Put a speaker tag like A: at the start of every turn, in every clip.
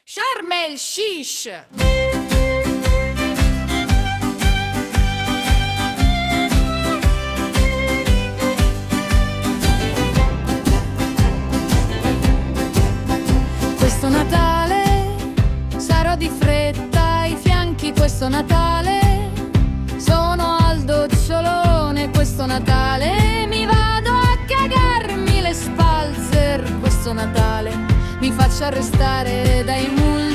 A: Sharm el Shish. Questo Natale sarò di fretta ai fianchi, questo Natale sono al docciolone, questo Natale mi vado a cagarmi le spalzer, questo Natale mi faccio arrestare dai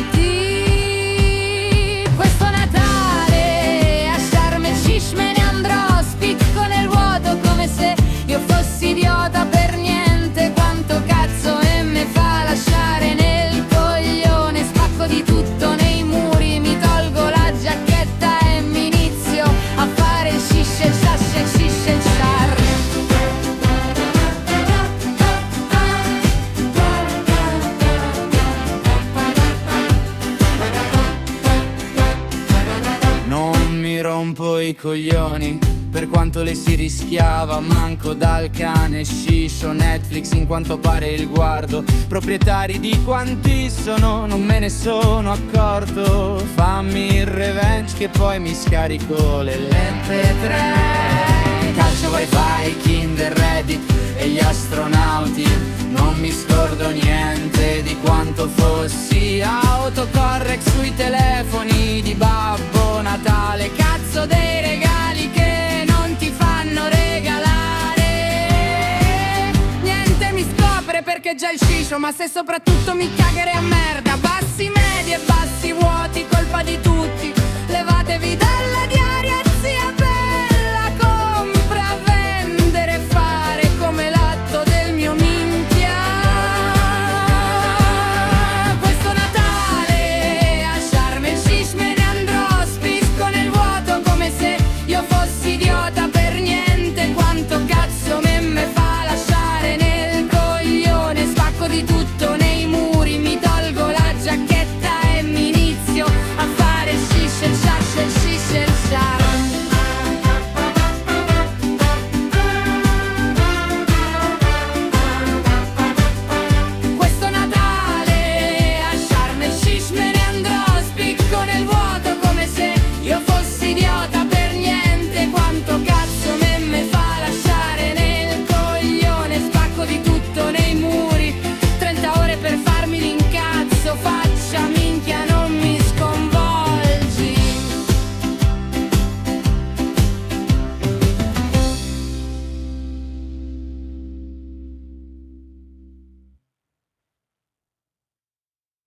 A: multi. Questo Natale a Sharm el Shish me ne andrò, spicco nel vuoto come se io fossi idiota per niente. Quanto cazzo e me fa lasciare nel coglione, spacco di tutto nei muri, mi tolgo la giacchetta e mi inizio a fare il shish e shash e shish e shar.
B: Non mi rompo i coglioni per quanto le si rischiava, manco dal cane shish o Netflix in quanto pare il guardo. Proprietari di quanti sono, non me ne sono accorto. Fammi il revenge che poi mi scarico le MP3. Calcio, wifi, Kinder, Reddit e gli astronauti. Non mi scordo niente di quanto fossi autocorrect sui telefoni di Babbo Natale. Cazzo dei regali che non ti fanno regalare. Niente mi scopre perché già il sciscio, ma se soprattutto mi cagherei a merda.